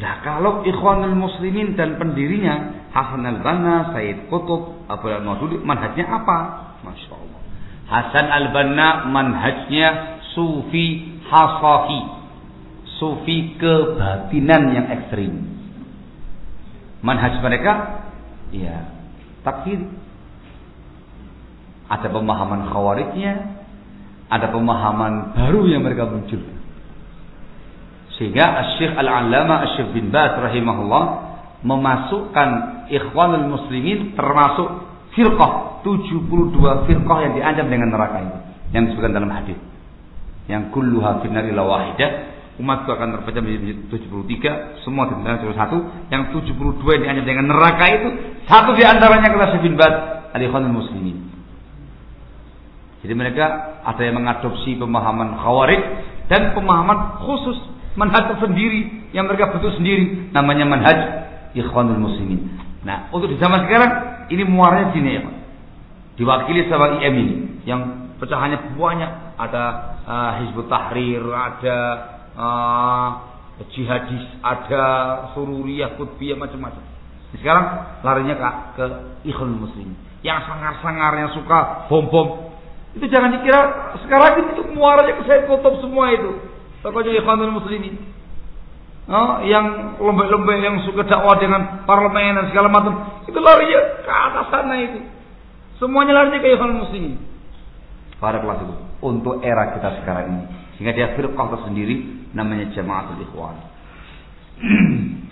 Nah, kalau Ikhwanul Muslimin dan pendirinya Hasan al-Banna, Sayyid Qutb, Abu al-Maududi, manhajnya apa? Masya Allah. Hasan al-Banna manhajnya sufi hasafi, sufi kebatinan yang ekstrim. Manhaj mereka, ya, takfir. Ada pemahaman khawarijnya, ada pemahaman baru yang mereka munculkan. Sehingga Syekh Al-Allamah Syekh bin Baz rahimahullah memasukkan Ikhwanul Muslimin termasuk firqah, 72 firqah yang diancam dengan neraka ini, yang disebutkan dalam hadis. Yang kulluha finnar illa wahidah, umatku akan terpecah menjadi 73, semua ditentang kecuali satu. Yang 72 yang diancam dengan neraka itu, satu di antaranya kata Syekh bin Baz, Al-Ikhwanul Muslimin. Jadi mereka ada yang mengadopsi pemahaman khawarij dan pemahaman khusus, manhaj tersendiri yang mereka bentuk sendiri, namanya manhaj Ikhwanul Muslimin. Nah, untuk di zaman sekarang ini muaranya sini ya Pak. Diwakili sama IM ini yang pecahannya banyak, ada Hizbut Tahrir, ada jihadis, ada Sururiyah, Qutbiyah, macam-macam. Sekarang larinya ke Ikhwanul Muslimin. Yang sangar-sangar, yang suka bom-bom, itu jangan dikira sekarang itu muaranya ke Sayyid Qutb semua itu. Pokoknya Ikhwanul Muslimin. Yang lembek-lembek, yang suka dakwah dengan parlemen dan segala macam, itu larinya ke atas sana itu. Semuanya larinya ke Ikhwanul Muslimin. Pada kelas itu untuk era kita sekarang ini, sehingga dia firqah tersendiri namanya Jamaatul Ikhwan.